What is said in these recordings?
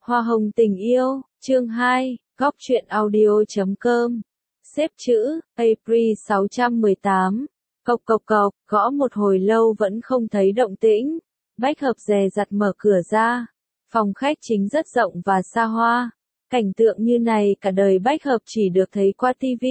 Hoa hồng tình yêu, chương 2, góc truyện audio.com. Xếp chữ, April 618. Cộc cộc cộc, gõ một hồi lâu vẫn không thấy động tĩnh. Bách Hợp dè dặt mở cửa ra. Phòng khách chính rất rộng và xa hoa. Cảnh tượng như này cả đời Bách Hợp chỉ được thấy qua TV.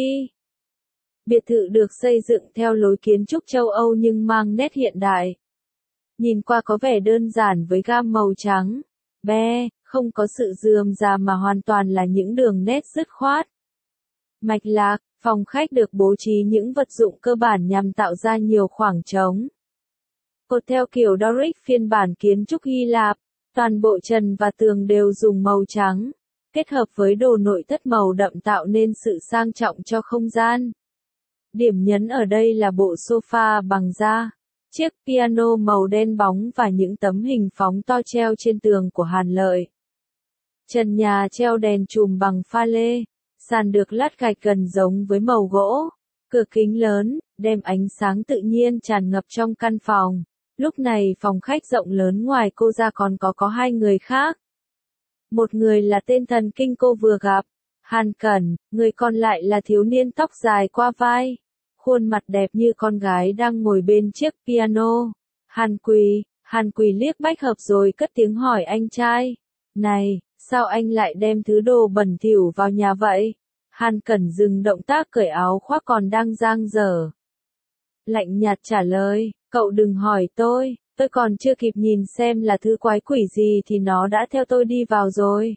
Biệt thự được xây dựng theo lối kiến trúc châu Âu nhưng mang nét hiện đại. Nhìn qua có vẻ đơn giản với gam màu trắng, be, không có sự rườm rà mà hoàn toàn là những đường nét dứt khoát. Mạch lạc, phòng khách được bố trí những vật dụng cơ bản nhằm tạo ra nhiều khoảng trống. Cột theo kiểu Doric phiên bản kiến trúc Hy Lạp, toàn bộ trần và tường đều dùng màu trắng, kết hợp với đồ nội thất màu đậm tạo nên sự sang trọng cho không gian. Điểm nhấn ở đây là bộ sofa bằng da, chiếc piano màu đen bóng và những tấm hình phóng to treo trên tường của Hàn Lợi. Trần nhà treo đèn chùm bằng pha lê, sàn được lát gạch gần giống với màu gỗ, cửa kính lớn, đem ánh sáng tự nhiên tràn ngập trong căn phòng. Lúc này phòng khách rộng lớn ngoài cô ra còn có hai người khác. Một người là tên thần kinh cô vừa gặp, Hàn Cẩn, người còn lại là thiếu niên tóc dài qua vai, khuôn mặt đẹp như con gái đang ngồi bên chiếc piano. Hàn Quỳ liếc Bách Hợp rồi cất tiếng hỏi anh trai. Này, sao anh lại đem thứ đồ bẩn thỉu vào nhà vậy? Hàn Cẩn dừng động tác cởi áo khoác còn đang dang dở. Lạnh nhạt trả lời, cậu đừng hỏi tôi còn chưa kịp nhìn xem là thứ quái quỷ gì thì nó đã theo tôi đi vào rồi.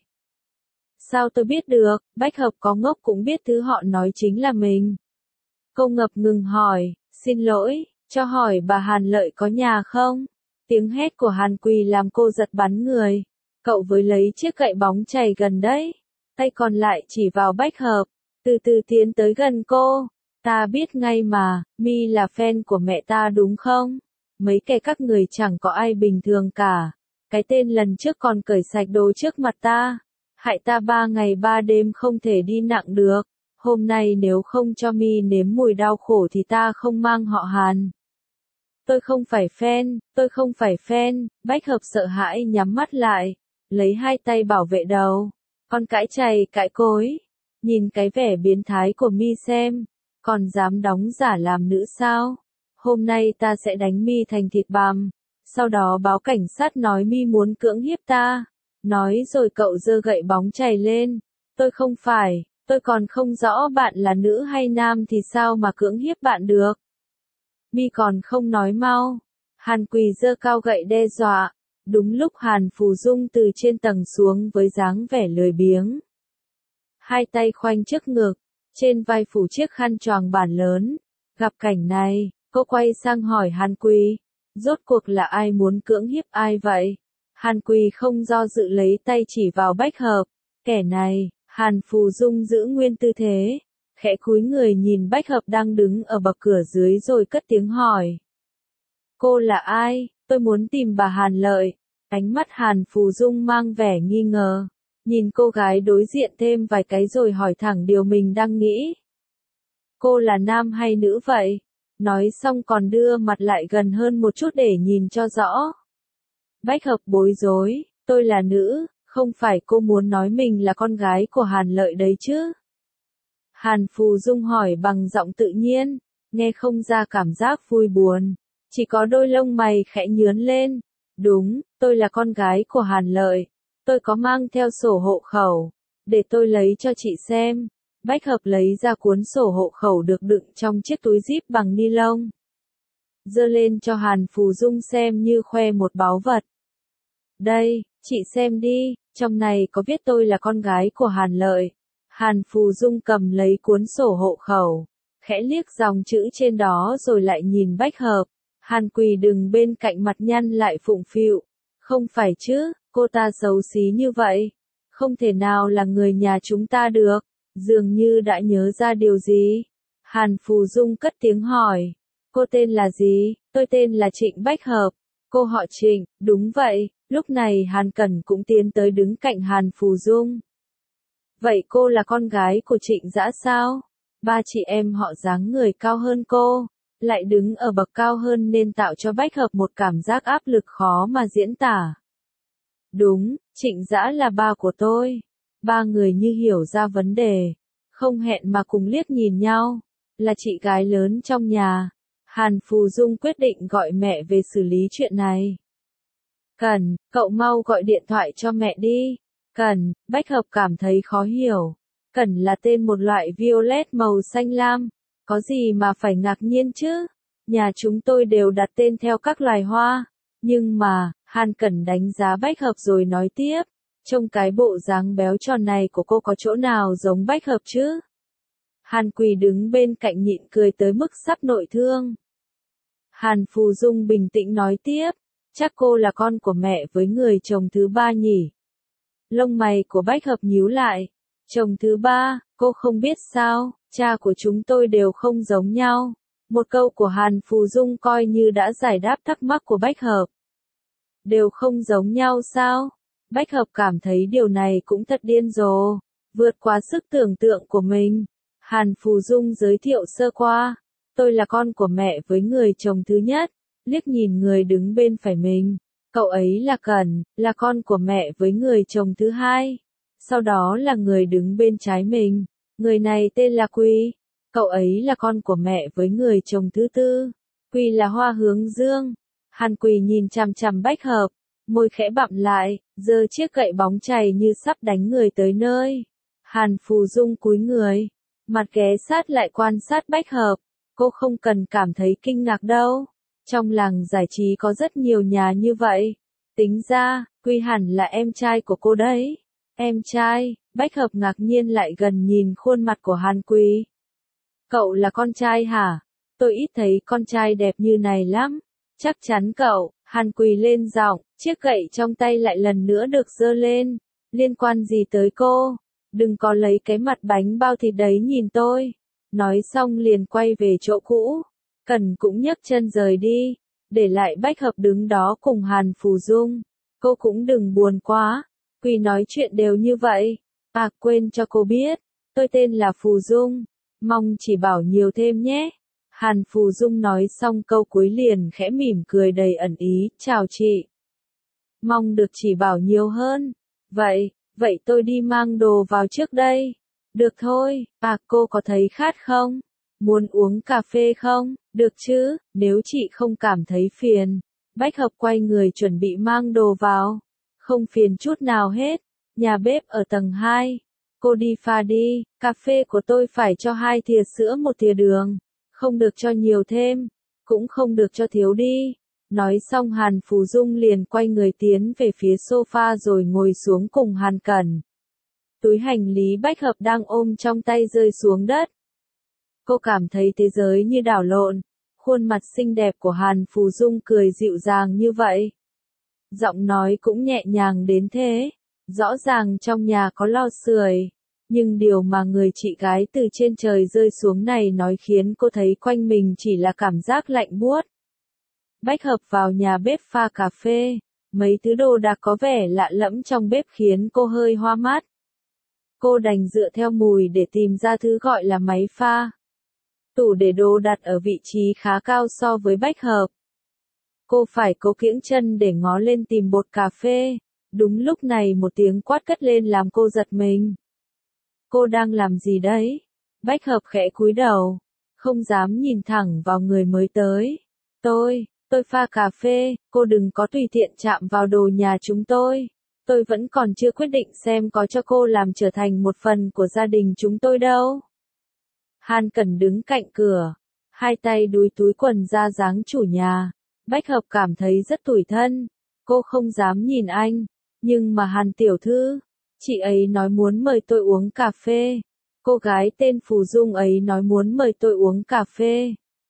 Sao tôi biết được? Bách Hợp có ngốc cũng biết thứ họ nói chính là mình. Cô ngập ngừng hỏi, xin lỗi, cho hỏi bà Hàn Lợi có nhà không? Tiếng hét của Hàn Quỳ làm cô giật bắn người. Cậu với lấy chiếc gậy bóng chày gần đấy, tay còn lại chỉ vào Bách Hợp, từ từ tiến tới gần cô. Ta biết ngay mà, Mi là fan của mẹ ta đúng không? Mấy kẻ các người chẳng có ai bình thường cả. Cái tên lần trước còn cởi sạch đồ trước mặt ta, hại ta 3 ngày 3 đêm không thể đi nặng được. Hôm nay nếu không cho Mi nếm mùi đau khổ thì ta không mang họ Hàn. Tôi không phải fan, Bách Hợp sợ hãi nhắm mắt lại, lấy hai tay bảo vệ đầu. Con cãi chày cãi cối, nhìn cái vẻ biến thái của Mi xem, còn dám đóng giả làm nữ sao? Hôm nay ta sẽ đánh Mi thành thịt bằm, sau đó báo cảnh sát nói Mi muốn cưỡng hiếp ta. Nói rồi cậu giơ gậy bóng chày lên. Tôi còn không rõ bạn là nữ hay nam thì sao mà cưỡng hiếp bạn được. Mi còn không nói mau. Hàn Quỳ giơ cao gậy đe dọa. Đúng lúc Hàn Phù Dung từ trên tầng xuống với dáng vẻ lười biếng. Hai tay khoanh trước ngực, trên vai phủ chiếc khăn choàng bản lớn. Gặp cảnh này, cô quay sang hỏi Hàn Quỳ, rốt cuộc là ai muốn cưỡng hiếp ai vậy? Hàn Quỳ không do dự lấy tay chỉ vào Bách Hợp. Kẻ này, Hàn Phù Dung giữ nguyên tư thế, khẽ cúi người nhìn Bách Hợp đang đứng ở bậc cửa dưới rồi cất tiếng hỏi. Cô là ai? Tôi muốn tìm bà Hàn Lợi. Ánh mắt Hàn Phù Dung mang vẻ nghi ngờ, nhìn cô gái đối diện thêm vài cái rồi hỏi thẳng điều mình đang nghĩ. Cô là nam hay nữ vậy? Nói xong còn đưa mặt lại gần hơn một chút để nhìn cho rõ. Bách Hợp bối rối, tôi là nữ, không phải cô muốn nói mình là con gái của Hàn Lợi đấy chứ? Hàn Phù Dung hỏi bằng giọng tự nhiên, nghe không ra cảm giác vui buồn, chỉ có đôi lông mày khẽ nhướng lên. Đúng, tôi là con gái của Hàn Lợi, tôi có mang theo sổ hộ khẩu, để tôi lấy cho chị xem. Bách Hợp lấy ra cuốn sổ hộ khẩu được đựng trong chiếc túi zip bằng ni lông, giơ lên cho Hàn Phù Dung xem như khoe một báu vật. Đây, chị xem đi, trong này có viết tôi là con gái của Hàn Lợi. Hàn Phù Dung cầm lấy cuốn sổ hộ khẩu, khẽ liếc dòng chữ trên đó rồi lại nhìn Bách Hợp. Hàn Quỳ đứng bên cạnh mặt nhăn lại phụng phịu. Không phải chứ, cô ta xấu xí như vậy, không thể nào là người nhà chúng ta được. Dường như đã nhớ ra điều gì. Hàn Phù Dung cất tiếng hỏi. Cô tên là gì? Tôi tên là Trịnh Bách Hợp. Cô họ Trịnh, đúng vậy. Lúc này Hàn Cẩn cũng tiến tới đứng cạnh Hàn Phù Dung. Vậy cô là con gái của Trịnh Dã sao? Ba chị em họ dáng người cao hơn cô, lại đứng ở bậc cao hơn nên tạo cho Bách Hợp một cảm giác áp lực khó mà diễn tả. Đúng, Trịnh Dã là ba của tôi. Ba người như hiểu ra vấn đề. Không hẹn mà cùng liếc nhìn nhau. Là chị gái lớn trong nhà. Hàn Phù Dung quyết định gọi mẹ về xử lý chuyện này. Cần, cậu mau gọi điện thoại cho mẹ đi. Cần, Bách Hợp cảm thấy khó hiểu. Cần là tên một loại violet màu xanh lam. Có gì mà phải ngạc nhiên chứ? Nhà chúng tôi đều đặt tên theo các loài hoa. Nhưng mà, Hàn Cẩn đánh giá Bách Hợp rồi nói tiếp. Trông cái bộ dáng béo tròn này của cô có chỗ nào giống Bách Hợp chứ? Hàn Quỳ đứng bên cạnh nhịn cười tới mức sắp nội thương. Hàn Phù Dung bình tĩnh nói tiếp. Chắc cô là con của mẹ với người chồng thứ ba nhỉ? Lông mày của Bách Hợp nhíu lại. Chồng thứ ba, cô không biết sao, cha của chúng tôi đều không giống nhau. Một câu của Hàn Phù Dung coi như đã giải đáp thắc mắc của Bách Hợp. Đều không giống nhau sao? Bách Hợp cảm thấy điều này cũng thật điên rồ, vượt quá sức tưởng tượng của mình. Hàn Phù Dung giới thiệu sơ qua. Tôi là con của mẹ với người chồng thứ nhất. Liếc nhìn người đứng bên phải mình. Cậu ấy là Cần, là con của mẹ với người chồng thứ hai. Sau đó là người đứng bên trái mình. Người này tên là Quy. Cậu ấy là con của mẹ với người chồng thứ tư. Quy là Hoa Hướng Dương. Hàn Quỳ nhìn chằm chằm Bách Hợp. Môi khẽ bặm lại, giơ chiếc gậy bóng chày như sắp đánh người tới nơi. Hàn Phù Dung cúi người. Mặt ghé sát lại quan sát Bách Hợp. Cô không cần cảm thấy kinh ngạc đâu. Trong làng giải trí có rất nhiều nhà như vậy. Tính ra, Quy hẳn là em trai của cô đấy. Em trai, Bách Hợp ngạc nhiên lại gần nhìn khuôn mặt của Hàn Quỳ. Cậu là con trai hả? Tôi ít thấy con trai đẹp như này lắm. Chắc chắn cậu, Hàn Quỳ lên giọng, chiếc gậy trong tay lại lần nữa được giơ lên. Liên quan gì tới cô? Đừng có lấy cái mặt bánh bao thịt đấy nhìn tôi. Nói xong liền quay về chỗ cũ. Cần cũng nhấc chân rời đi, để lại Bách Hợp đứng đó cùng Hàn Phù Dung. Cô cũng đừng buồn quá, Quỳ nói chuyện đều như vậy. À quên cho cô biết, tôi tên là Phù Dung, mong chỉ bảo nhiều thêm nhé. Hàn Phù Dung nói xong câu cuối liền khẽ mỉm cười đầy ẩn ý, chào chị. Mong được chỉ bảo nhiều hơn. Vậy tôi đi mang đồ vào trước đây. Được thôi, à cô có thấy khát không? Muốn uống cà phê không? Được chứ, nếu chị không cảm thấy phiền. Bách Hợp quay người chuẩn bị mang đồ vào. Không phiền chút nào hết. Nhà bếp ở tầng 2. Cô đi pha đi, cà phê của tôi phải cho 2 thìa sữa 1 thìa đường. Không được cho nhiều thêm, cũng không được cho thiếu đi. Nói xong Hàn Phù Dung liền quay người tiến về phía sofa rồi ngồi xuống cùng Hàn Cẩn. Túi hành lý Bách Hợp đang ôm trong tay rơi xuống đất. Cô cảm thấy thế giới như đảo lộn. Khuôn mặt xinh đẹp của Hàn Phù Dung cười dịu dàng như vậy. Giọng nói cũng nhẹ nhàng đến thế. Rõ ràng trong nhà có lò sưởi. Nhưng điều mà người chị gái từ trên trời rơi xuống này nói khiến cô thấy quanh mình chỉ là cảm giác lạnh buốt. Bách Hợp vào nhà bếp pha cà phê. Mấy thứ đồ đạc có vẻ lạ lẫm trong bếp khiến cô hơi hoa mắt. Cô đành dựa theo mùi để tìm ra thứ gọi là máy pha. Tủ để đồ đặt ở vị trí khá cao so với Bách Hợp. Cô phải cố kiễng chân để ngó lên tìm bột cà phê. Đúng lúc này một tiếng quát cất lên làm cô giật mình. Cô đang làm gì đấy? Bách Hợp khẽ cúi đầu, không dám nhìn thẳng vào người mới tới. Tôi pha cà phê, cô đừng có tùy tiện chạm vào đồ nhà chúng tôi. Tôi vẫn còn chưa quyết định xem có cho cô làm trở thành một phần của gia đình chúng tôi đâu. Hàn Cẩn đứng cạnh cửa, hai tay đúi túi quần ra dáng chủ nhà. Bách Hợp cảm thấy rất tủi thân. Cô không dám nhìn anh, nhưng mà Hàn tiểu thư, chị ấy nói muốn mời tôi uống cà phê. Cô gái tên Phù Dung ấy nói muốn mời tôi uống cà phê.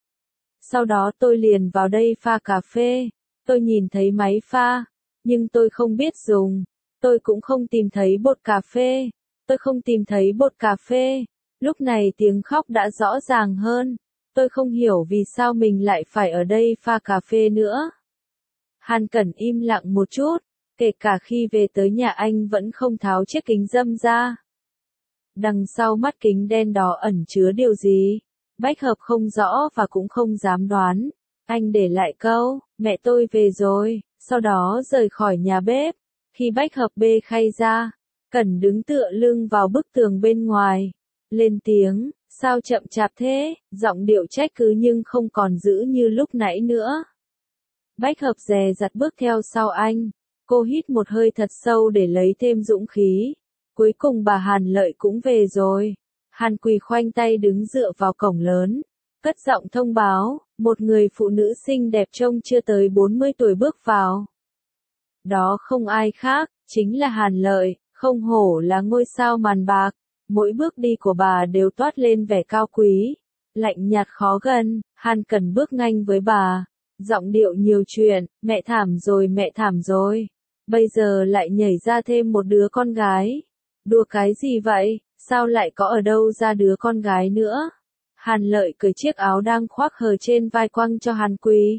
Sau đó tôi liền vào đây pha cà phê. Tôi nhìn thấy máy pha, nhưng tôi không biết dùng. Tôi cũng không tìm thấy bột cà phê. Tôi không tìm thấy bột cà phê. Lúc này tiếng khóc đã rõ ràng hơn. Tôi không hiểu vì sao mình lại phải ở đây pha cà phê nữa. Hàn Cẩn im lặng một chút, kể cả khi về tới nhà anh vẫn không tháo chiếc kính râm ra. Đằng sau mắt kính đen đó ẩn chứa điều gì? Bách Hợp không rõ và cũng không dám đoán. Anh để lại câu, mẹ tôi về rồi, sau đó rời khỏi nhà bếp. Khi Bách Hợp bê khay ra, Cẩn đứng tựa lưng vào bức tường bên ngoài. Lên tiếng, sao chậm chạp thế, giọng điệu trách cứ nhưng không còn giữ như lúc nãy nữa. Bách Hợp dè dặt bước theo sau anh. Cô hít một hơi thật sâu để lấy thêm dũng khí. Cuối cùng bà Hàn Lợi cũng về rồi. Hàn Quỳ khoanh tay đứng dựa vào cổng lớn. Cất giọng thông báo, một người phụ nữ xinh đẹp trông chưa tới 40 tuổi bước vào. Đó không ai khác, chính là Hàn Lợi, không hổ là ngôi sao màn bạc. Mỗi bước đi của bà đều toát lên vẻ cao quý. Lạnh nhạt khó gần, Hàn Cẩn bước nhanh với bà. Giọng điệu nhiều chuyện, mẹ thảm rồi. Bây giờ lại nhảy ra thêm một đứa con gái. Đùa cái gì vậy, sao lại có ở đâu ra đứa con gái nữa? Hàn Lợi cởi chiếc áo đang khoác hờ trên vai quăng cho Hàn Quỳ.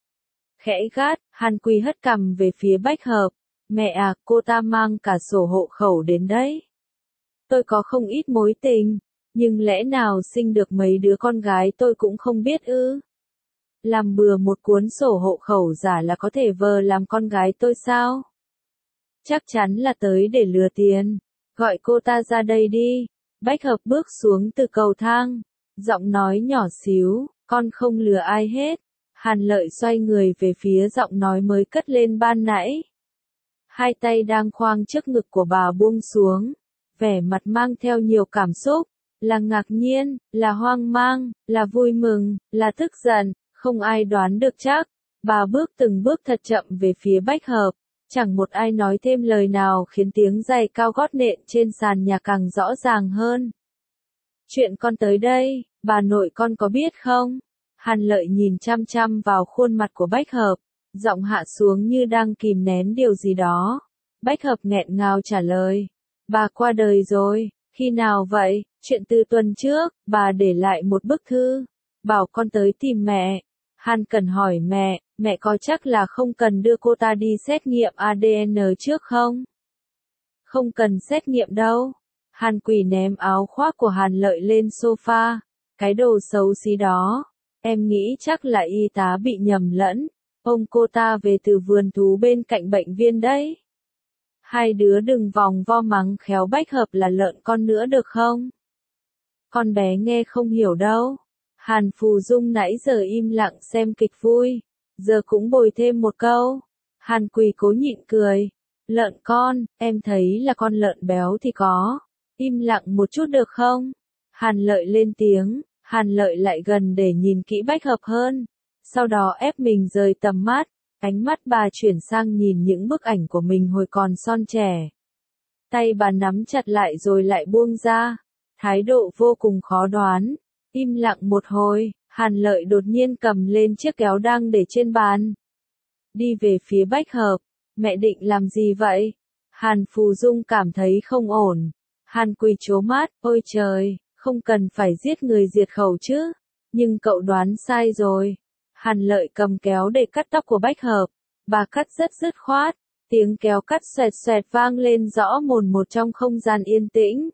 Khẽ gắt, Hàn Quỳ hất cằm về phía Bách Hợp. Mẹ à, cô ta mang cả sổ hộ khẩu đến đấy. Tôi có không ít mối tình, nhưng lẽ nào sinh được mấy đứa con gái tôi cũng không biết ư? Làm bừa một cuốn sổ hộ khẩu giả là có thể vờ làm con gái tôi sao? Chắc chắn là tới để lừa tiền. Gọi cô ta ra đây đi. Bách Hợp bước xuống từ cầu thang. Giọng nói nhỏ xíu, con không lừa ai hết. Hàn Lợi xoay người về phía giọng nói mới cất lên ban nãy. Hai tay đang khoang trước ngực của bà buông xuống. Vẻ mặt mang theo nhiều cảm xúc. Là ngạc nhiên, là hoang mang, là vui mừng, là tức giận. Không ai đoán được chắc. Bà bước từng bước thật chậm về phía Bách Hợp. Chẳng một ai nói thêm lời nào khiến tiếng giày cao gót nện trên sàn nhà càng rõ ràng hơn. Chuyện con tới đây, bà nội con có biết không? Hàn Lợi nhìn chăm chăm vào khuôn mặt của Bách Hợp, giọng hạ xuống như đang kìm nén điều gì đó. Bách Hợp nghẹn ngào trả lời. Bà qua đời rồi, khi nào vậy? Chuyện từ tuần trước, bà để lại một bức thư, bảo con tới tìm mẹ. Hàn Cẩn hỏi mẹ có chắc là không cần đưa cô ta đi xét nghiệm ADN trước không? Không cần xét nghiệm đâu. Hàn Quỳ ném áo khoác của Hàn Lợi lên sofa. Cái đồ xấu xí đó. Em nghĩ chắc là y tá bị nhầm lẫn. Ông cô ta về từ vườn thú bên cạnh bệnh viện đấy. Hai đứa đừng vòng vo mắng khéo Bách Hợp là lợn con nữa được không? Con bé nghe không hiểu đâu. Hàn Phù Dung nãy giờ im lặng xem kịch vui. Giờ cũng bồi thêm một câu. Hàn Quỳ cố nhịn cười. Lợn con, em thấy là con lợn béo thì có. Im lặng một chút được không? Hàn Lợi lên tiếng. Hàn Lợi lại gần để nhìn kỹ Bách Hợp hơn. Sau đó ép mình rời tầm mắt. Ánh mắt bà chuyển sang nhìn những bức ảnh của mình hồi còn son trẻ. Tay bà nắm chặt lại rồi lại buông ra. Thái độ vô cùng khó đoán. Im lặng một hồi, Hàn Lợi đột nhiên cầm lên chiếc kéo đang để trên bàn. Đi về phía Bách Hợp. Mẹ định làm gì vậy? Hàn Phù Dung cảm thấy không ổn. Hàn Quỳ trố mắt, ôi trời, không cần phải giết người diệt khẩu chứ. Nhưng cậu đoán sai rồi. Hàn Lợi cầm kéo để cắt tóc của Bách Hợp. Bà cắt rất dứt khoát. Tiếng kéo cắt xoẹt xoẹt vang lên rõ mồn một trong không gian yên tĩnh.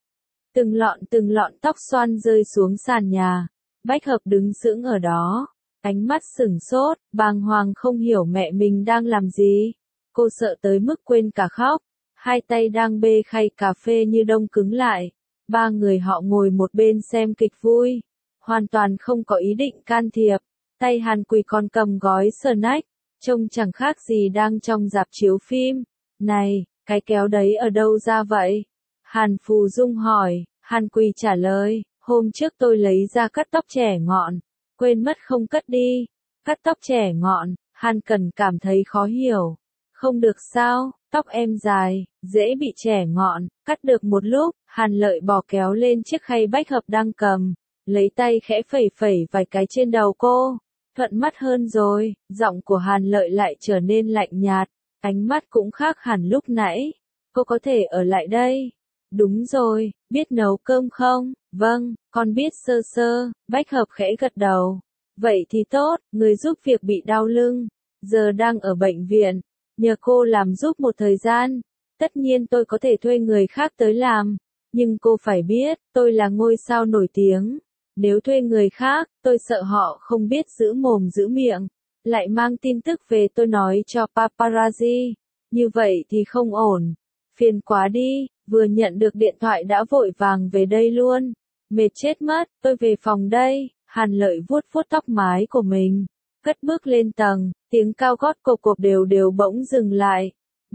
Từng lọn tóc xoăn rơi xuống sàn nhà. Bách Hợp đứng sững ở đó. Ánh mắt sửng sốt, bàng hoàng không hiểu mẹ mình đang làm gì. Cô sợ tới mức quên cả khóc. Hai tay đang bê khay cà phê như đông cứng lại. Ba người họ ngồi một bên xem kịch vui. Hoàn toàn không có ý định can thiệp. Tay Hàn Quỳ còn cầm gói snack. Trông chẳng khác gì đang trong rạp chiếu phim. Này, cái kéo đấy ở đâu ra vậy? Hàn Phù Dung hỏi. Hàn Quỳ trả lời. Hôm trước tôi lấy ra cắt tóc trẻ ngọn. Quên mất không cất đi. Cắt tóc trẻ ngọn. Hàn Cẩn cảm thấy khó hiểu. Không được sao, tóc em dài, dễ bị trẻ ngọn. Cắt được một lúc, Hàn Lợi bỏ kéo lên chiếc khay Bách Hợp đang cầm. Lấy tay khẽ phẩy phẩy vài cái trên đầu cô. Thuận mắt hơn rồi. Giọng của Hàn Lợi lại trở nên lạnh nhạt. Ánh mắt cũng khác hẳn lúc nãy. Cô có thể ở lại đây. Đúng rồi, biết nấu cơm không? Vâng, con biết sơ sơ. Bách Hợp khẽ gật đầu. Vậy thì tốt, người giúp việc bị đau lưng. Giờ đang ở bệnh viện. Nhờ cô làm giúp một thời gian. Tất nhiên tôi có thể thuê người khác tới làm. Nhưng cô phải biết, tôi là ngôi sao nổi tiếng. Nếu thuê người khác, tôi sợ họ không biết giữ mồm giữ miệng. Lại mang tin tức về tôi nói cho paparazzi. Như vậy thì không ổn. Phiền quá đi, vừa nhận được điện thoại đã vội vàng về đây luôn. Mệt chết mất, tôi về phòng đây. Hàn Lợi vuốt vuốt tóc mái của mình, cất bước lên tầng, tiếng cao gót cộp cộp đều đều bỗng dừng lại.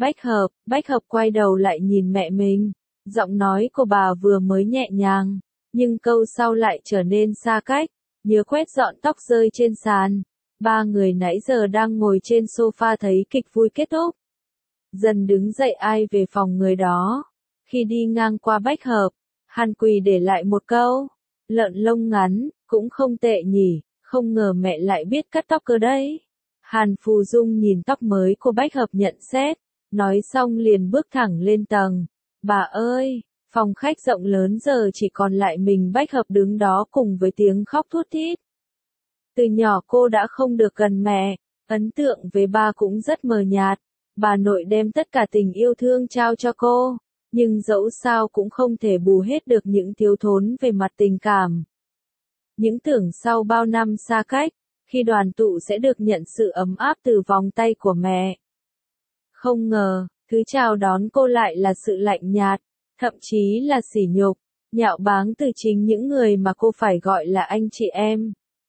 Bách hợp quay đầu lại nhìn mẹ mình. Giọng nói của bà vừa mới nhẹ nhàng, nhưng câu sau lại trở nên xa cách. Nhớ quét dọn tóc rơi trên sàn. Ba người nãy giờ đang ngồi trên sofa thấy kịch vui kết thúc. Dần đứng dậy ai về phòng người đó. Khi đi ngang qua Bách Hợp, Hàn Quỳ để lại một câu. Lợn lông ngắn, cũng không tệ nhỉ, không ngờ mẹ lại biết cắt tóc cơ đấy. Hàn Phù Dung nhìn tóc mới của Bách Hợp nhận xét, nói xong liền bước thẳng lên tầng. Bà ơi, phòng khách rộng lớn giờ chỉ còn lại mình Bách Hợp đứng đó cùng với tiếng khóc thút thít. Từ nhỏ cô đã không được gần mẹ, ấn tượng về ba cũng rất mờ nhạt. Bà nội đem tất cả tình yêu thương trao cho cô, nhưng dẫu sao cũng không thể bù hết được những thiếu thốn về mặt tình cảm. Những tưởng sau bao năm xa cách, khi đoàn tụ sẽ được nhận sự ấm áp từ vòng tay của mẹ. Không ngờ, thứ chào đón cô lại là sự lạnh nhạt, thậm chí là sỉ nhục, nhạo báng từ chính những người mà cô phải gọi là anh chị em.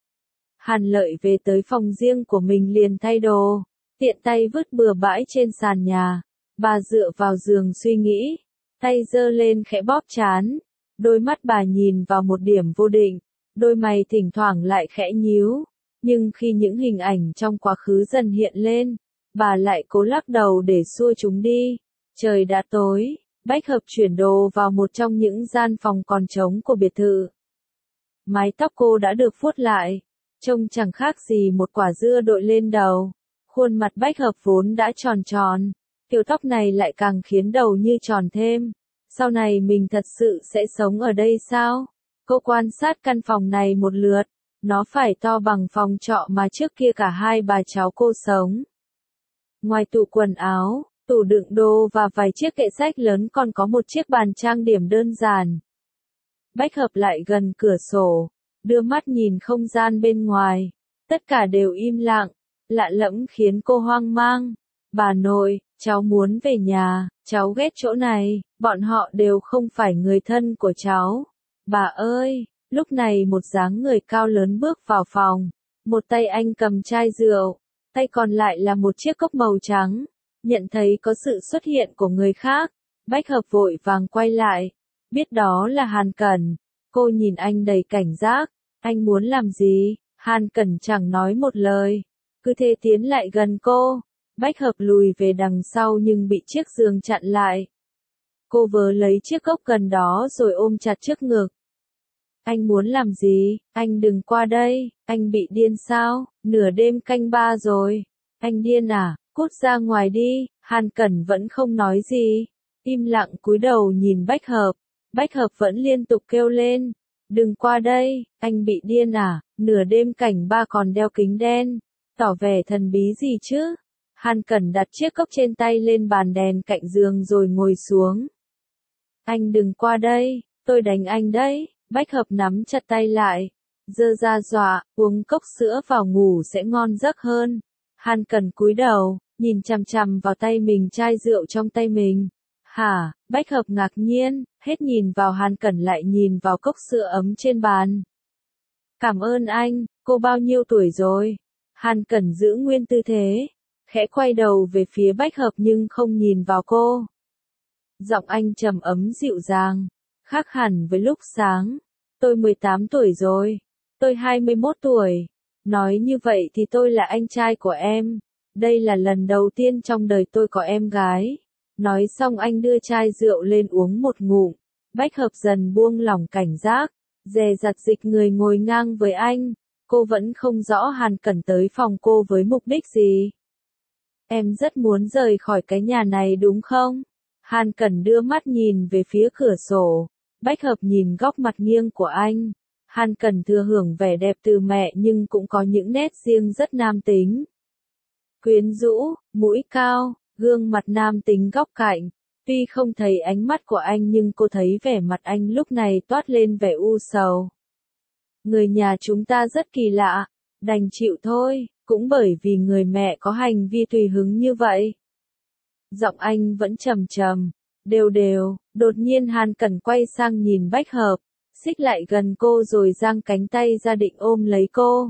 Hàn Lợi về tới phòng riêng của mình liền thay đồ, tiện tay vứt bừa bãi trên sàn nhà. Bà dựa vào giường suy nghĩ, tay giơ lên khẽ bóp trán. Đôi mắt bà nhìn vào một điểm vô định, đôi mày thỉnh thoảng lại khẽ nhíu. Nhưng khi những hình ảnh trong quá khứ dần hiện lên, bà lại cố lắc đầu để xua chúng đi. Trời đã tối, Bách Hợp chuyển đồ vào một trong những gian phòng còn trống của biệt thự. Mái tóc cô đã được vuốt lại, trông chẳng khác gì một quả dưa đội lên đầu. Khuôn mặt Bách Hợp vốn đã tròn tròn, kiểu tóc này lại càng khiến đầu như tròn thêm. Sau này mình thật sự sẽ sống ở đây sao? Cô quan sát căn phòng này một lượt, nó phải to bằng phòng trọ mà trước kia cả hai bà cháu cô sống. Ngoài tủ quần áo, tủ đựng đồ và vài chiếc kệ sách lớn còn có một chiếc bàn trang điểm đơn giản. Bách Hợp lại gần cửa sổ, đưa mắt nhìn không gian bên ngoài. Tất cả đều im lặng, lạ lẫm khiến cô hoang mang. Bà nội, cháu muốn về nhà, cháu ghét chỗ này, bọn họ đều không phải người thân của cháu. Bà ơi, lúc này một dáng người cao lớn bước vào phòng. Một tay anh cầm chai rượu, tay còn lại là một chiếc cốc màu trắng. Nhận thấy có sự xuất hiện của người khác, Bách Hợp vội vàng quay lại. Biết đó là Hàn Cẩn. Cô nhìn anh đầy cảnh giác. Anh muốn làm gì? Hàn Cẩn chẳng nói một lời, cứ thế tiến lại gần cô. Bách Hợp lùi về đằng sau nhưng bị chiếc giường chặn lại. Cô vớ lấy chiếc cốc gần đó rồi ôm chặt trước ngực. Anh muốn làm gì? Anh đừng qua đây, anh bị điên sao? Nửa đêm canh 3 rồi. Anh điên à? Cút ra ngoài đi. Hàn Cẩn vẫn không nói gì, im lặng cúi đầu nhìn Bách Hợp. Bách Hợp vẫn liên tục kêu lên. Đừng qua đây, anh bị điên à? Nửa đêm cảnh 3 còn đeo kính đen, tỏ vẻ thần bí gì chứ? Hàn Cẩn đặt chiếc cốc trên tay lên bàn đèn cạnh giường rồi ngồi xuống. Anh đừng qua đây, tôi đánh anh đấy. Bách Hợp nắm chặt tay lại, giơ ra dọa, uống cốc sữa vào ngủ sẽ ngon giấc hơn. Hàn Cẩn cúi đầu, nhìn chằm chằm vào tay mình, chai rượu trong tay mình. Hả? Bách Hợp ngạc nhiên, hết nhìn vào Hàn Cẩn lại nhìn vào cốc sữa ấm trên bàn. Cảm ơn anh, cô bao nhiêu tuổi rồi? Hàn Cẩn giữ nguyên tư thế, khẽ quay đầu về phía Bách Hợp nhưng không nhìn vào cô. Giọng anh trầm ấm dịu dàng, khác hẳn với lúc sáng. Tôi 18 tuổi rồi. Tôi 21 tuổi. Nói như vậy thì tôi là anh trai của em. Đây là lần đầu tiên trong đời tôi có em gái. Nói xong anh đưa chai rượu lên uống một ngụm. Bách Hợp dần buông lỏng cảnh giác, dè dặt dịch người ngồi ngang với anh. Cô vẫn không rõ Hàn Cẩn tới phòng cô với mục đích gì. Em rất muốn rời khỏi cái nhà này đúng không? Hàn Cẩn đưa mắt nhìn về phía cửa sổ. Bách Hợp nhìn góc mặt nghiêng của anh. Hàn Cẩn thừa hưởng vẻ đẹp từ mẹ nhưng cũng có những nét riêng rất nam tính. Quyến rũ, mũi cao, gương mặt nam tính góc cạnh. Tuy không thấy ánh mắt của anh nhưng cô thấy vẻ mặt anh lúc này toát lên vẻ u sầu. Người nhà chúng ta rất kỳ lạ, đành chịu thôi, cũng bởi vì người mẹ có hành vi tùy hứng như vậy. Giọng anh vẫn trầm trầm, đều đều, đột nhiên Hàn Cẩn quay sang nhìn Bách Hợp, xích lại gần cô rồi giang cánh tay ra định ôm lấy cô.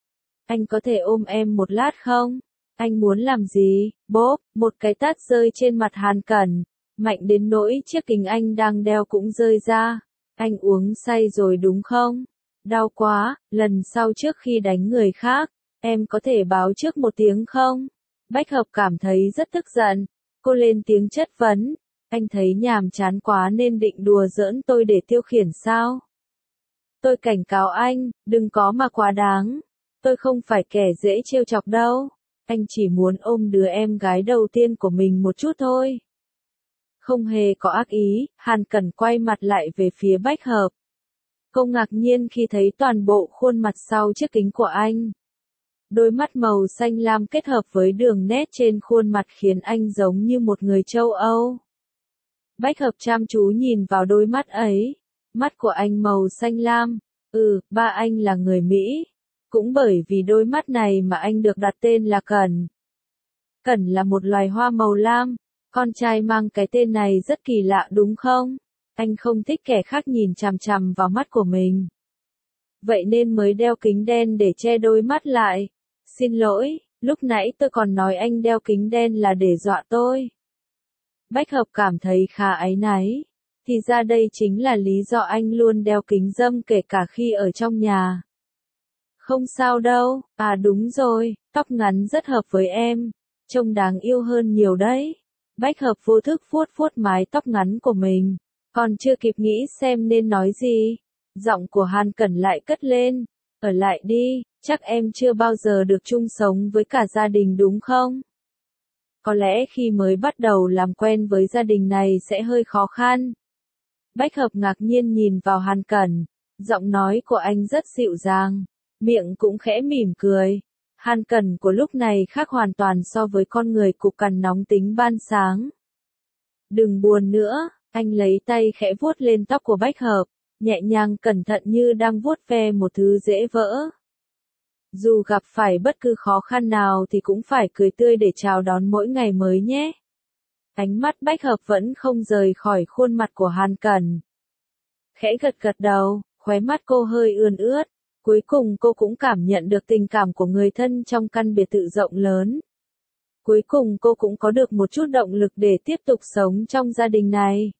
Anh có thể ôm em một lát không? Anh muốn làm gì? Bốp, một cái tát rơi trên mặt Hàn Cẩn, mạnh đến nỗi chiếc kính anh đang đeo cũng rơi ra. Anh uống say rồi đúng không? Đau quá, lần sau trước khi đánh người khác, em có thể báo trước một tiếng không? Bách Hợp cảm thấy rất tức giận, cô lên tiếng chất vấn, anh thấy nhàm chán quá nên định đùa giỡn tôi để tiêu khiển sao? Tôi cảnh cáo anh, đừng có mà quá đáng, tôi không phải kẻ dễ trêu chọc đâu, anh chỉ muốn ôm đứa em gái đầu tiên của mình một chút thôi. Không hề có ác ý, Hàn Cẩn quay mặt lại về phía Bách Hợp. Cô ngạc nhiên khi thấy toàn bộ khuôn mặt sau chiếc kính của anh. Đôi mắt màu xanh lam kết hợp với đường nét trên khuôn mặt khiến anh giống như một người châu Âu. Bách Hợp chăm chú nhìn vào đôi mắt ấy. Mắt của anh màu xanh lam. Ba anh là người Mỹ. Cũng bởi vì đôi mắt này mà anh được đặt tên là Cẩn. Cẩn là một loài hoa màu lam. Con trai mang cái tên này rất kỳ lạ đúng không? Anh không thích kẻ khác nhìn chằm chằm vào mắt của mình. Vậy nên mới đeo kính đen để che đôi mắt lại. Xin lỗi, lúc nãy tôi còn nói anh đeo kính đen là để dọa tôi. Bách Hợp cảm thấy khá áy náy. Thì ra đây chính là lý do anh luôn đeo kính râm kể cả khi ở trong nhà. Không sao đâu, đúng rồi, tóc ngắn rất hợp với em. Trông đáng yêu hơn nhiều đấy. Bách Hợp vô thức vuốt vuốt mái tóc ngắn của mình. Còn chưa kịp nghĩ xem nên nói gì. Giọng của Hàn Cẩn lại cất lên. Ở lại đi, chắc em chưa bao giờ được chung sống với cả gia đình đúng không? Có lẽ khi mới bắt đầu làm quen với gia đình này sẽ hơi khó khăn. Bách Hợp ngạc nhiên nhìn vào Hàn Cẩn. Giọng nói của anh rất dịu dàng. Miệng cũng khẽ mỉm cười. Hàn Cẩn của lúc này khác hoàn toàn so với con người cục cằn nóng tính ban sáng. Đừng buồn nữa, anh lấy tay khẽ vuốt lên tóc của Bách Hợp, nhẹ nhàng cẩn thận như đang vuốt ve một thứ dễ vỡ. Dù gặp phải bất cứ khó khăn nào thì cũng phải cười tươi để chào đón mỗi ngày mới nhé. Ánh mắt Bách Hợp vẫn không rời khỏi khuôn mặt của Hàn Cẩn. Khẽ gật gật đầu, khóe mắt cô hơi ươn ướt. Cuối cùng cô cũng cảm nhận được tình cảm của người thân trong căn biệt thự rộng lớn. Cuối cùng cô cũng có được một chút động lực để tiếp tục sống trong gia đình này.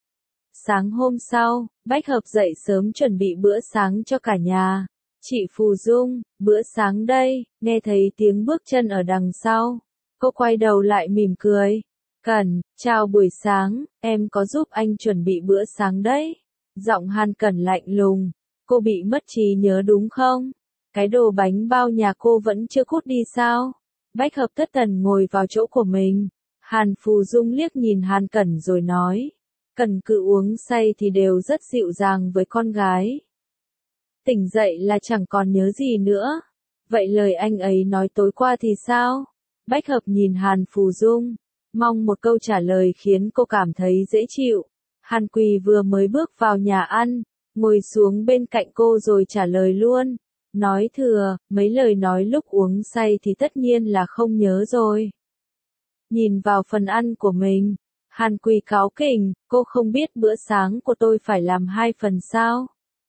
Sáng hôm sau, Bách Hợp dậy sớm chuẩn bị bữa sáng cho cả nhà. Chị Phù Dung, bữa sáng đây, nghe thấy tiếng bước chân ở đằng sau. Cô quay đầu lại mỉm cười. Cẩn, chào buổi sáng, em có giúp anh chuẩn bị bữa sáng đấy. Giọng Hàn Cẩn lạnh lùng. Cô bị mất trí nhớ đúng không? Cái đồ bánh bao nhà cô vẫn chưa cút đi sao? Bách Hợp thất thần ngồi vào chỗ của mình. Hàn Phù Dung liếc nhìn Hàn Cẩn rồi nói. Cẩn cứ uống say thì đều rất dịu dàng với con gái. Tỉnh dậy là chẳng còn nhớ gì nữa. Vậy lời anh ấy nói tối qua thì sao? Bách Hợp nhìn Hàn Phù Dung. Mong một câu trả lời khiến cô cảm thấy dễ chịu. Hàn Quỳ vừa mới bước vào nhà ăn. Ngồi xuống bên cạnh cô rồi trả lời luôn. Nói thừa, mấy lời nói lúc uống say thì tất nhiên là không nhớ rồi. Nhìn vào phần ăn của mình, Hàn Quỳ cáu kỉnh, cô không biết bữa sáng của tôi phải làm 2 phần sao?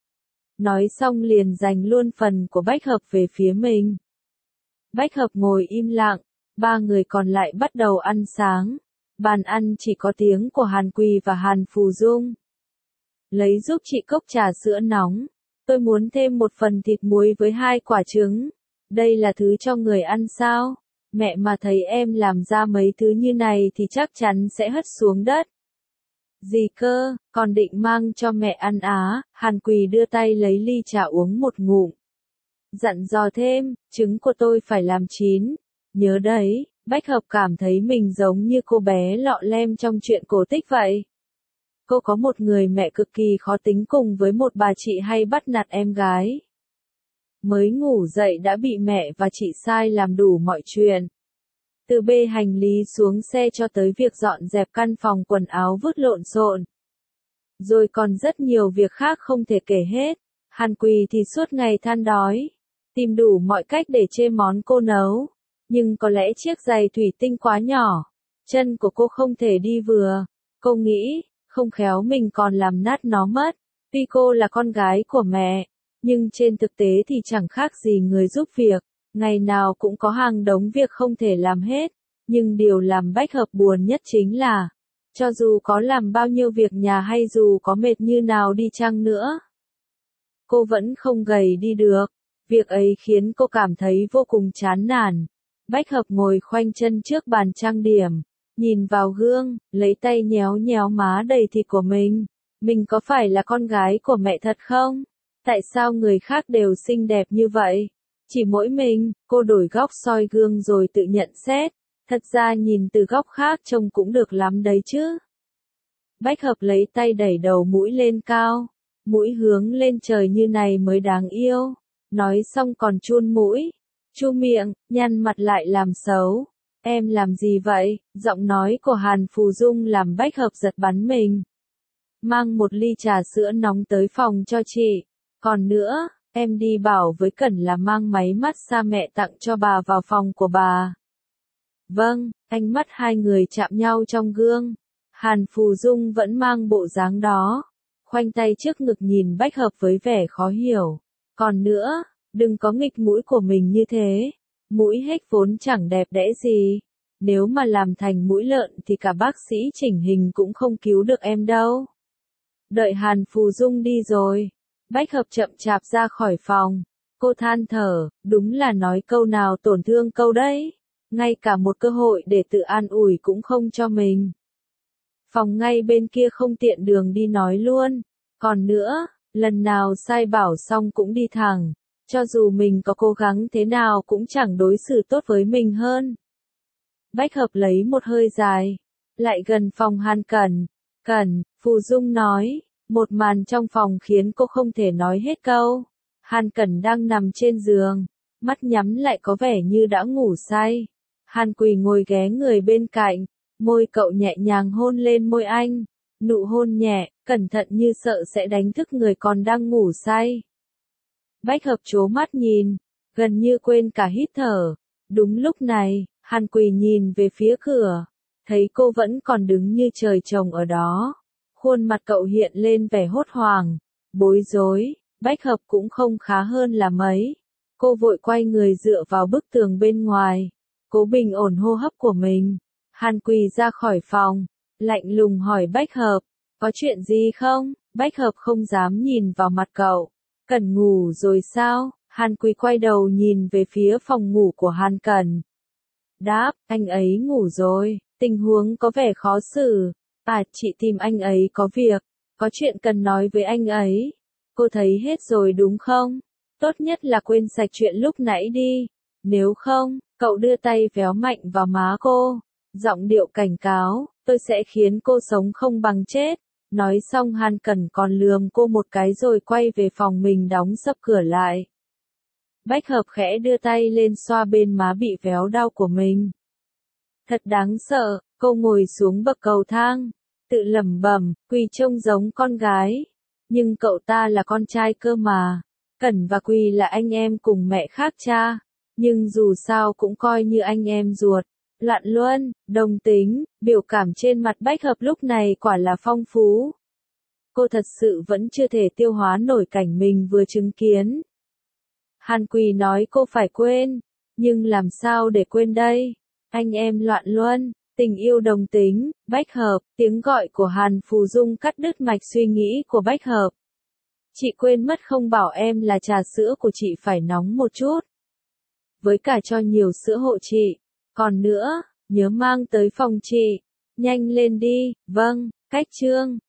Nói xong liền dành luôn phần của Bách Hợp về phía mình. Bách Hợp ngồi im lặng, 3 người còn lại bắt đầu ăn sáng. Bàn ăn chỉ có tiếng của Hàn Quỳ và Hàn Phù Dung. Lấy giúp chị cốc trà sữa nóng. Tôi muốn thêm một phần thịt muối với 2 quả trứng. Đây là thứ cho người ăn sao? Mẹ mà thấy em làm ra mấy thứ như này thì chắc chắn sẽ hất xuống đất. Gì cơ, còn định mang cho mẹ ăn á? Hàn Quỳ đưa tay lấy ly trà uống một ngụm. Dặn dò thêm, trứng của tôi phải làm chín. Nhớ đấy, Bách Hợp cảm thấy mình giống như cô bé lọ lem trong chuyện cổ tích vậy. Cô có một người mẹ cực kỳ khó tính cùng với một bà chị hay bắt nạt em gái. Mới ngủ dậy đã bị mẹ và chị sai làm đủ mọi chuyện. Từ bê hành lý xuống xe cho tới việc dọn dẹp căn phòng quần áo vứt lộn xộn. Rồi còn rất nhiều việc khác không thể kể hết. Hàn Quỳ thì suốt ngày than đói. Tìm đủ mọi cách để chê món cô nấu. Nhưng có lẽ chiếc giày thủy tinh quá nhỏ. chân của cô không thể đi vừa. Cô nghĩ, không khéo mình còn làm nát nó mất. Tuy cô là con gái của mẹ, nhưng trên thực tế thì chẳng khác gì người giúp việc. Ngày nào cũng có hàng đống việc không thể làm hết. Nhưng điều làm Bách Hợp buồn nhất chính là, cho dù có làm bao nhiêu việc nhà hay dù có mệt như nào đi chăng nữa, cô vẫn không gầy đi được. Việc ấy khiến cô cảm thấy vô cùng chán nản. Bách Hợp ngồi khoanh chân trước bàn trang điểm, nhìn vào gương, lấy tay nhéo nhéo má đầy thịt của mình. Mình có phải là con gái của mẹ thật không? Tại sao người khác đều xinh đẹp như vậy? Chỉ mỗi mình, cô đổi góc soi gương rồi tự nhận xét. Thật ra nhìn từ góc khác trông cũng được lắm đấy chứ. Bách Hợp lấy tay đẩy đầu mũi lên cao. Mũi hướng lên trời như này mới đáng yêu. Nói xong còn chun mũi, chu miệng, nhăn mặt lại làm xấu. Em làm gì vậy? Giọng nói của Hàn Phù Dung làm Bách Hợp giật bắn mình. Mang một ly trà sữa nóng tới phòng cho chị. Còn nữa, em đi bảo với Cẩn là mang máy massage mẹ tặng cho bà vào phòng của bà. Vâng, ánh mắt hai người chạm nhau trong gương. Hàn Phù Dung vẫn mang bộ dáng đó. Khoanh tay trước ngực nhìn Bách Hợp với vẻ khó hiểu. Còn nữa, đừng có nghịch mũi của mình như thế. Mũi hết vốn chẳng đẹp đẽ gì. Nếu mà làm thành mũi lợn thì cả bác sĩ chỉnh hình cũng không cứu được em đâu. Đợi Hàn Phù Dung đi rồi. Bách Hợp chậm chạp ra khỏi phòng. Cô than thở, đúng là nói câu nào tổn thương câu đấy. Ngay cả một cơ hội để tự an ủi cũng không cho mình. Phòng ngay bên kia không tiện đường đi nói luôn. Còn nữa, lần nào sai bảo xong cũng đi thẳng. Cho dù mình có cố gắng thế nào cũng chẳng đối xử tốt với mình hơn. Bách Hợp lấy một hơi dài. Lại gần phòng Hàn Cẩn. Cẩn, Phù Dung nói. Một màn trong phòng khiến cô không thể nói hết câu. Hàn Cẩn đang nằm trên giường. Mắt nhắm lại có vẻ như đã ngủ say. Hàn Quỳ ngồi ghé người bên cạnh. Môi cậu nhẹ nhàng hôn lên môi anh. Nụ hôn nhẹ, cẩn thận như sợ sẽ đánh thức người còn đang ngủ say. Bách Hợp trố mắt nhìn, gần như quên cả hít thở. Đúng lúc này, Hàn Quỳ nhìn về phía cửa, thấy cô vẫn còn đứng như trời trồng ở đó. Khuôn mặt cậu hiện lên vẻ hốt hoảng, bối rối. Bách Hợp cũng không khá hơn là mấy. Cô vội quay người dựa vào bức tường bên ngoài, cố bình ổn hô hấp của mình. Hàn Quỳ ra khỏi phòng, lạnh lùng hỏi Bách Hợp, có chuyện gì không? Bách Hợp không dám nhìn vào mặt cậu. Cẩn ngủ rồi sao? Hàn Quỳ quay đầu nhìn về phía phòng ngủ của Hàn Cẩn. Đáp, anh ấy ngủ rồi, tình huống có vẻ khó xử. À, chị tìm anh ấy có việc, có chuyện cần nói với anh ấy. Cô thấy hết rồi đúng không? Tốt nhất là quên sạch chuyện lúc nãy đi. Nếu không, cậu đưa tay véo mạnh vào má cô. Giọng điệu cảnh cáo, tôi sẽ khiến cô sống không bằng chết. Nói xong Hàn Cẩn còn lườm cô một cái rồi quay về phòng mình đóng sập cửa lại. Bách Hợp khẽ đưa tay lên xoa bên má bị véo đau của mình. Thật đáng sợ, cô ngồi xuống bậc cầu thang, tự lẩm bẩm, Quỳ trông giống con gái. Nhưng cậu ta là con trai cơ mà. Cẩn và Quỳ là anh em cùng mẹ khác cha. Nhưng dù sao cũng coi như anh em ruột. Loạn luân, đồng tính, biểu cảm trên mặt Bách Hợp lúc này quả là phong phú. Cô thật sự vẫn chưa thể tiêu hóa nổi cảnh mình vừa chứng kiến. Hàn Quỳ nói cô phải quên, nhưng làm sao để quên đây? Anh em loạn luân, tình yêu đồng tính, Bách Hợp, tiếng gọi của Hàn Phù Dung cắt đứt mạch suy nghĩ của Bách Hợp. Chị quên mất không bảo em là trà sữa của chị phải nóng một chút. Với cả cho nhiều sữa hộ chị. Còn nữa, nhớ mang tới phòng chị. Nhanh lên đi, vâng, cách chương.